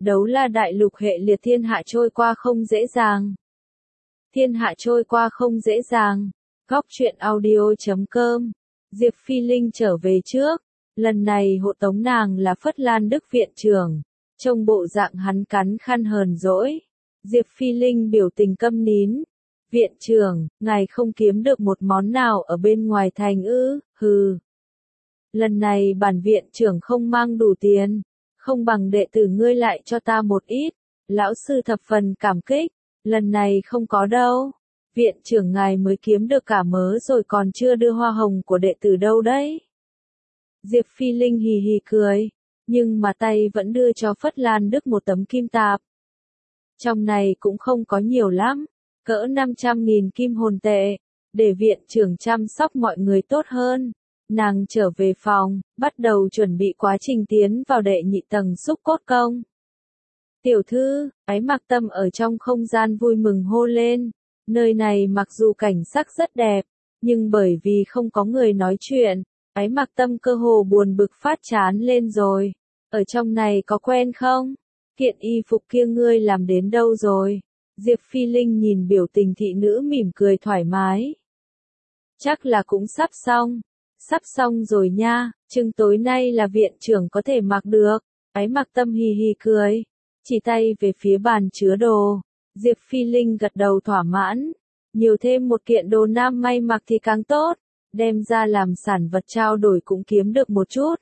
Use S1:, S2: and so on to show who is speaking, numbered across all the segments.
S1: Đấu La đại lục hệ liệt thiên hạ trôi qua không dễ dàng. Thiên hạ trôi qua không dễ dàng. Góc truyện audio.com. Diệp Phi Linh trở về trước. Lần này hộ tống nàng là Phất Lan Đức viện trưởng. Trông bộ dạng hắn cắn khăn hờn dỗi. Diệp Phi Linh biểu tình câm nín. Viện trưởng, ngài không kiếm được một món nào ở bên ngoài thành ư? Hừ. Lần này bản viện trưởng không mang đủ tiền. Không bằng đệ tử ngươi lại cho ta một ít. Lão sư thập phần cảm kích. Lần này không có đâu. Viện trưởng ngài mới kiếm được cả mớ rồi còn chưa đưa hoa hồng của đệ tử đâu đấy. Diệp Phi Linh hì hì cười. Nhưng mà tay vẫn đưa cho Phất Lan Đức một tấm kim tạp. Trong này cũng không có nhiều lắm. Cỡ 500.000 kim hồn tệ. Để viện trưởng chăm sóc mọi người tốt hơn. Nàng trở về phòng, bắt đầu chuẩn bị quá trình tiến vào đệ nhị tầng xúc cốt công. Tiểu thư, Ái Mạc Tâm ở trong không gian vui mừng hô lên. Nơi này mặc dù cảnh sắc rất đẹp, nhưng bởi vì không có người nói chuyện, Ái Mạc Tâm cơ hồ buồn bực phát chán lên rồi. Ở trong này có quen không? Kiện y phục kia ngươi làm đến đâu rồi? Diệp Phi Linh nhìn biểu tình thị nữ mỉm cười thoải mái. Chắc là cũng sắp xong. Sắp xong rồi nha, chừng tối nay là viện trưởng có thể mặc được. Ái Mạc Tâm hì hì cười, chỉ tay về phía bàn chứa đồ. Diệp Phi Linh gật đầu thỏa mãn. Nhiều thêm một kiện đồ nam may mặc thì càng tốt. Đem ra làm sản vật trao đổi cũng kiếm được một chút.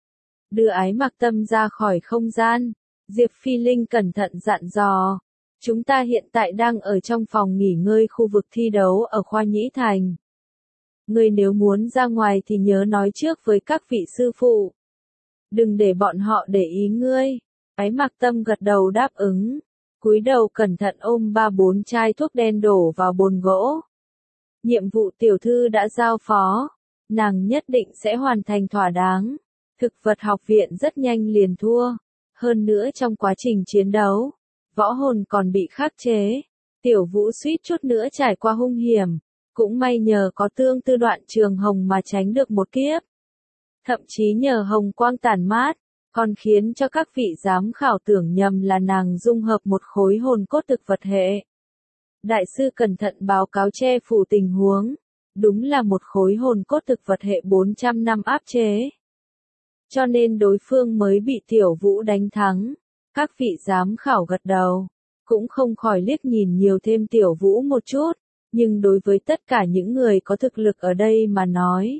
S1: Đưa Ái Mạc Tâm ra khỏi không gian. Diệp Phi Linh cẩn thận dặn dò. Chúng ta hiện tại đang ở trong phòng nghỉ ngơi khu vực thi đấu ở khoa Nhĩ Thành. Ngươi nếu muốn ra ngoài thì nhớ nói trước với các vị sư phụ. Đừng để bọn họ để ý ngươi. Ái Mạc Tâm gật đầu đáp ứng. Cúi đầu cẩn thận ôm 3-4 chai thuốc đen đổ vào bồn gỗ. Nhiệm vụ tiểu thư đã giao phó. Nàng nhất định sẽ hoàn thành thỏa đáng. Thực vật học viện rất nhanh liền thua. Hơn nữa trong quá trình chiến đấu, võ hồn còn bị khắc chế. Tiểu Vũ suýt chút nữa trải qua hung hiểm. Cũng may nhờ có tương tư Đoạn Trường Hồng mà tránh được một kiếp. Thậm chí nhờ hồng quang tản mát, còn khiến cho các vị giám khảo tưởng nhầm là nàng dung hợp một khối hồn cốt thực vật hệ. Đại sư cẩn thận báo cáo che phủ tình huống. Đúng là một khối hồn cốt thực vật hệ 400 năm áp chế. Cho nên đối phương mới bị Tiểu Vũ đánh thắng. Các vị giám khảo gật đầu. Cũng không khỏi liếc nhìn nhiều thêm Tiểu Vũ một chút. Nhưng đối với tất cả những người có thực lực ở đây mà nói,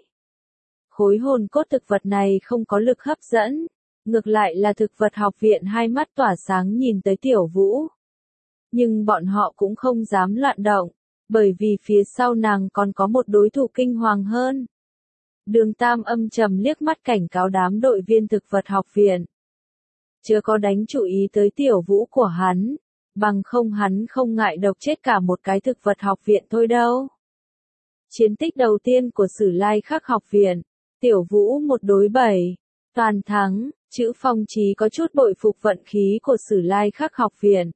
S1: khối hồn cốt thực vật này không có lực hấp dẫn, ngược lại là thực vật học viện hai mắt tỏa sáng nhìn tới Tiểu Vũ. Nhưng bọn họ cũng không dám loạn động, bởi vì phía sau nàng còn có một đối thủ kinh hoàng hơn. Đường Tam âm trầm liếc mắt cảnh cáo đám đội viên thực vật học viện. Chưa có đánh chú ý tới Tiểu Vũ của hắn. Bằng không hắn không ngại độc chết cả một cái thực vật học viện thôi đâu. Chiến tích đầu tiên của Sử Lai Khắc học viện, Tiểu Vũ 1-7, toàn thắng, Chữ Phong Chí có chút bội phục vận khí của Sử Lai Khắc học viện.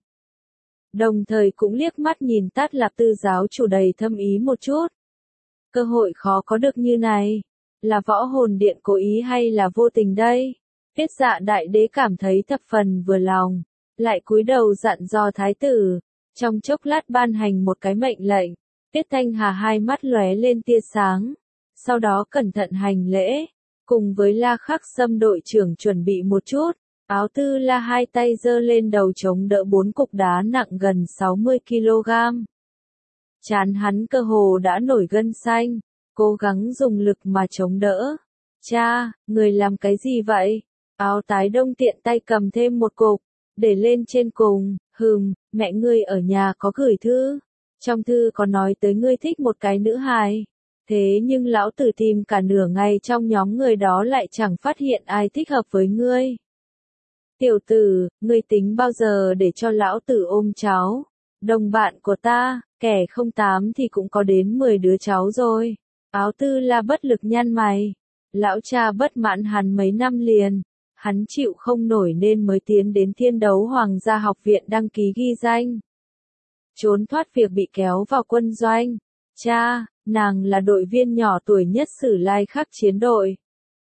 S1: Đồng thời cũng liếc mắt nhìn Tát Lạp Tư giáo chủ đầy thâm ý một chút. Cơ hội khó có được như này, là võ hồn điện cố ý hay là vô tình đây? Tiết Dạ đại đế cảm thấy thập phần vừa lòng. Lại cúi đầu dặn dò thái tử, trong chốc lát ban hành một cái mệnh lệnh. Tiết Thanh Hà hai mắt lóe lên tia sáng, sau đó cẩn thận hành lễ, cùng với La Khắc Sâm đội trưởng chuẩn bị một chút. Áo Tư La hai tay giơ lên đầu chống đỡ 4 cục đá nặng gần 60 kg. Trán hắn cơ hồ đã nổi gân xanh, cố gắng dùng lực mà chống đỡ. Cha, người làm cái gì vậy? Áo Tái Đông tiện tay cầm thêm một cục. Để lên trên cùng, mẹ ngươi ở nhà có gửi thư. Trong thư có nói tới ngươi thích một cái nữ hài. Thế nhưng lão tử tìm cả nửa ngày trong nhóm người đó lại chẳng phát hiện ai thích hợp với ngươi. Tiểu tử, ngươi tính bao giờ để cho lão tử ôm cháu? Đồng bạn của ta, kẻ không 8 thì cũng có đến 10 đứa cháu rồi. Áo Tư La bất lực nhăn mày. Lão cha bất mãn hắn mấy năm liền. Hắn chịu không nổi nên mới tiến đến Thiên Đấu Hoàng gia học viện đăng ký ghi danh. Trốn thoát việc bị kéo vào quân doanh. Cha, nàng là đội viên nhỏ tuổi nhất Sử Lai Khắc chiến đội.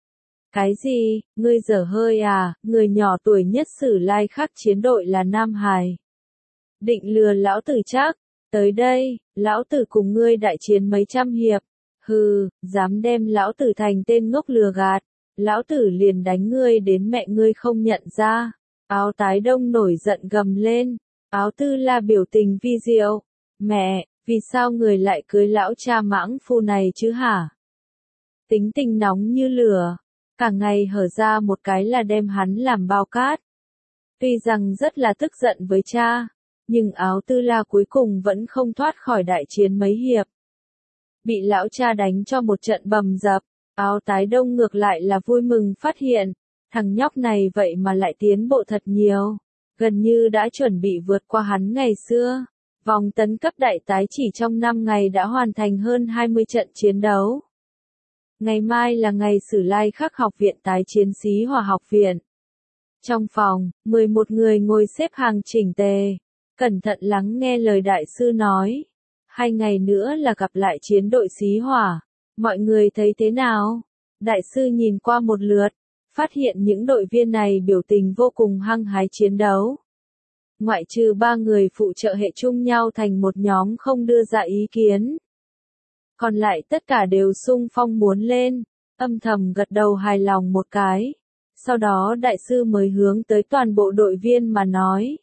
S1: Cái gì, ngươi dở hơi à, người nhỏ tuổi nhất Sử Lai Khắc chiến đội là Nam Hải. Định lừa lão tử chắc, tới đây, lão tử cùng ngươi đại chiến mấy trăm hiệp. Hừ, dám đem lão tử thành tên ngốc lừa gạt, lão tử liền đánh ngươi đến mẹ ngươi không nhận ra. Áo tái đông nổi giận gầm lên, áo tư la biểu tình vi diệu. Mẹ, vì sao người lại cưới lão cha mãng phu này chứ hả? Tính tình nóng như lửa, cả ngày hở ra một cái là đem hắn làm bao cát. Tuy rằng rất là tức giận với cha, nhưng áo tư la cuối cùng vẫn không thoát khỏi đại chiến mấy hiệp. Bị lão cha đánh cho một trận bầm dập, áo tái đông ngược lại là vui mừng phát hiện, thằng nhóc này vậy mà lại tiến bộ thật nhiều, gần như đã chuẩn bị vượt qua hắn ngày xưa. Vòng tấn cấp đại tái chỉ trong 5 ngày đã hoàn thành hơn 20 trận chiến đấu. Ngày mai là ngày Sử Lai Khắc học viện tái chiến Xí Hỏa học viện. Trong phòng, 11 người ngồi xếp hàng chỉnh tề, cẩn thận lắng nghe lời đại sư nói. 2 ngày nữa là gặp lại chiến đội Xí Hỏa, mọi người thấy thế nào? Đại sư nhìn qua một lượt, phát hiện những đội viên này biểu tình vô cùng hăng hái chiến đấu. Ngoại trừ 3 người phụ trợ hệ chung nhau thành một nhóm không đưa ra ý kiến. Còn lại tất cả đều xung phong muốn lên, âm thầm gật đầu hài lòng một cái. Sau đó đại sư mới hướng tới toàn bộ đội viên mà nói.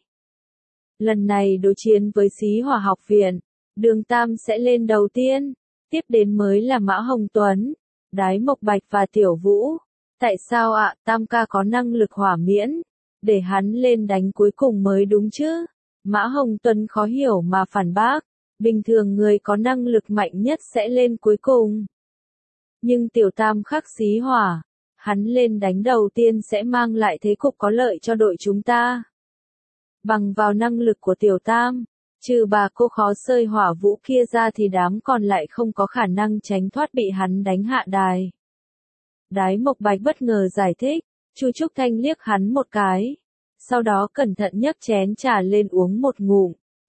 S1: Lần này đối chiến với Xí Hỏa học viện, Đường Tam sẽ lên đầu tiên, tiếp đến mới là Mã Hồng Tuấn, Đái Mộc Bạch và Tiểu Vũ. Tại sao ạ, Tam ca có năng lực hỏa miễn? Để hắn lên đánh cuối cùng mới đúng chứ. Mã Hồng Tuấn khó hiểu mà phản bác. Bình thường người có năng lực mạnh nhất sẽ lên cuối cùng. Nhưng Tiểu Tam khắc Xí Hỏa, hắn lên đánh đầu tiên sẽ mang lại thế cục có lợi cho đội chúng ta. Bằng vào năng lực của Tiểu Tam, trừ bà cô khó sơi hỏa vũ kia ra thì đám còn lại không có khả năng tránh thoát bị hắn đánh hạ đài. Đái Mộc Bạch bất ngờ giải thích, Chu Trúc Thanh liếc hắn một cái. Sau đó cẩn thận nhấc chén trà lên uống một ngụm.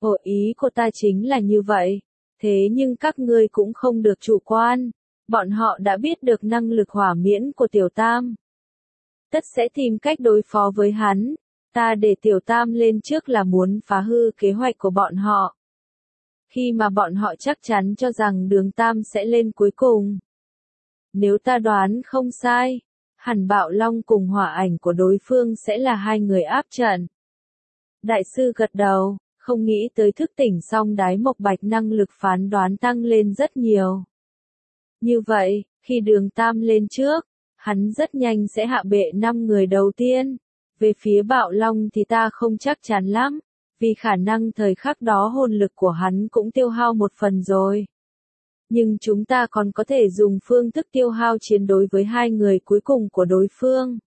S1: Ý của ta chính là như vậy. Thế nhưng các ngươi cũng không được chủ quan. Bọn họ đã biết được năng lực hỏa miễn của Tiểu Tam. Tất sẽ tìm cách đối phó với hắn. Ta để Tiểu Tam lên trước là muốn phá hư kế hoạch của bọn họ. Khi mà bọn họ chắc chắn cho rằng Đường Tam sẽ lên cuối cùng. Nếu ta đoán không sai, hẳn Bạo Long cùng hỏa ảnh của đối phương sẽ là 2 người áp trận. Đại sư gật đầu, không nghĩ tới thức tỉnh xong Đái Mộc Bạch năng lực phán đoán tăng lên rất nhiều. Như vậy, khi Đường Tam lên trước, hắn rất nhanh sẽ hạ bệ 5 người đầu tiên. Về phía Bạo Long thì ta không chắc chắn lắm, vì khả năng thời khắc đó hồn lực của hắn cũng tiêu hao một phần rồi. Nhưng chúng ta còn có thể dùng phương thức tiêu hao chiến đối với 2 người cuối cùng của đối phương.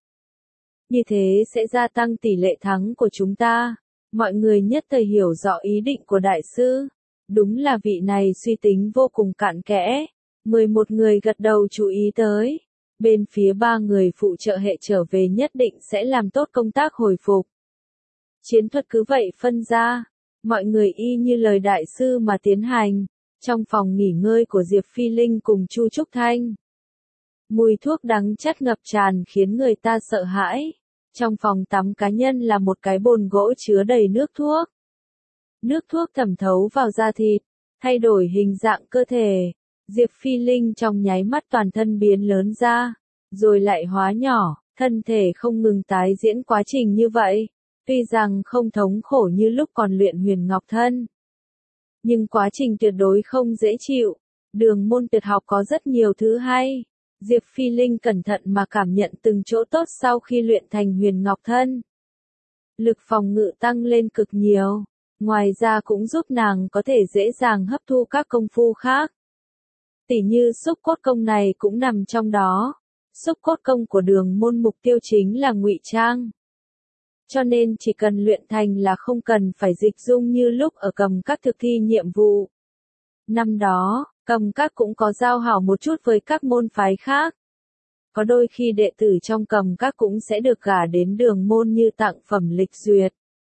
S1: Như thế sẽ gia tăng tỷ lệ thắng của chúng ta. Mọi người nhất thời hiểu rõ ý định của đại sư. Đúng là vị này suy tính vô cùng cặn kẽ. 11 người gật đầu chú ý tới. Bên phía 3 người phụ trợ hệ trở về nhất định sẽ làm tốt công tác hồi phục. Chiến thuật cứ vậy phân ra. Mọi người y như lời đại sư mà tiến hành. Trong phòng nghỉ ngơi của Diệp Phi Linh cùng Chu Trúc Thanh. Mùi thuốc đắng chát ngập tràn khiến người ta sợ hãi. Trong phòng tắm cá nhân là một cái bồn gỗ chứa đầy nước thuốc. Nước thuốc thẩm thấu vào da thịt, thay đổi hình dạng cơ thể. Diệp Phi Linh trong nháy mắt toàn thân biến lớn ra, rồi lại hóa nhỏ, thân thể không ngừng tái diễn quá trình như vậy. Tuy rằng không thống khổ như lúc còn luyện Huyền Ngọc Thân, nhưng quá trình tuyệt đối không dễ chịu. Đường môn tuyệt học có rất nhiều thứ hay. Diệp Phi Linh cẩn thận mà cảm nhận từng chỗ tốt sau khi luyện thành Huyền Ngọc Thân. Lực phòng ngự tăng lên cực nhiều, ngoài ra cũng giúp nàng có thể dễ dàng hấp thu các công phu khác. Tỉ như xúc cốt công này cũng nằm trong đó. Xúc cốt công của đường môn mục tiêu chính là ngụy trang. Cho nên chỉ cần luyện thành là không cần phải dịch dung như lúc ở Cầm Các thực thi nhiệm vụ. Năm đó, Cầm Các cũng có giao hảo một chút với các môn phái khác. Có đôi khi đệ tử trong Cầm Các cũng sẽ được gả đến đường môn như tặng phẩm lịch duyệt.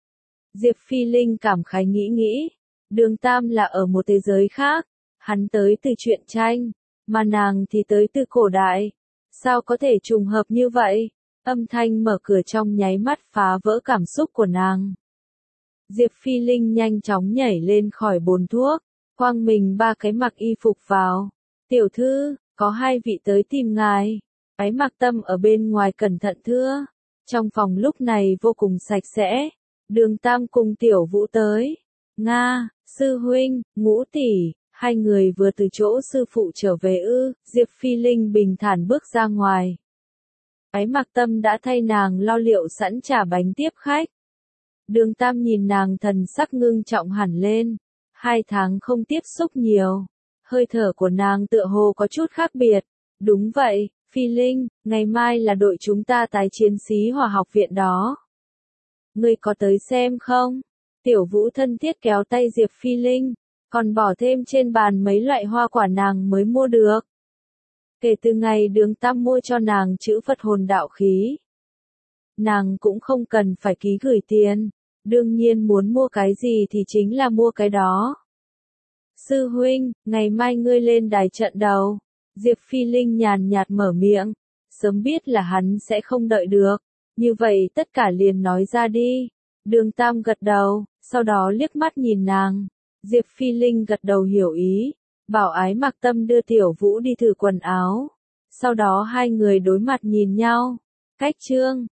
S1: Diệp Phi Linh cảm khái nghĩ, Đường Tam là ở một thế giới khác, hắn tới từ truyện tranh, mà nàng thì tới từ cổ đại. Sao có thể trùng hợp như vậy? Âm thanh mở cửa trong nháy mắt phá vỡ cảm xúc của nàng. Diệp Phi Linh nhanh chóng nhảy lên khỏi bồn thuốc, quang mình ba cái mặc y phục vào. Tiểu thư, có hai vị tới tìm ngài. Ái Mặc Tâm ở bên ngoài cẩn thận thưa. Trong phòng lúc này vô cùng sạch sẽ. Đường Tam cùng Tiểu Vũ tới. Nga, sư huynh, Ngũ tỷ, hai người vừa từ chỗ sư phụ trở về ư? Diệp Phi Linh bình thản bước ra ngoài. Ái Mặc Tâm đã thay nàng lo liệu sẵn trà bánh tiếp khách. Đường Tam nhìn nàng thần sắc ngưng trọng hẳn lên. 2 tháng không tiếp xúc nhiều. Hơi thở của nàng tựa hồ có chút khác biệt. Đúng vậy, Phi Linh, ngày mai là đội chúng ta tái chiến sĩ Hòa học viện đó. Ngươi có tới xem không? Tiểu Vũ thân thiết kéo tay Diệp Phi Linh, còn bỏ thêm trên bàn mấy loại hoa quả nàng mới mua được. Kể từ ngày Đường Tam mua cho nàng chữ Phật hồn đạo khí, nàng cũng không cần phải ký gửi tiền, đương nhiên muốn mua cái gì thì chính là mua cái đó. Sư huynh, ngày mai ngươi lên đài trận đầu. Diệp Phi Linh nhàn nhạt mở miệng, sớm biết là hắn sẽ không đợi được, như vậy tất cả liền nói ra đi. Đường Tam gật đầu, sau đó liếc mắt nhìn nàng. Diệp Phi Linh gật đầu hiểu ý, bảo Ái Mặc Tâm đưa Tiểu Vũ đi thử quần áo. Sau đó hai người đối mặt nhìn nhau. Cách chương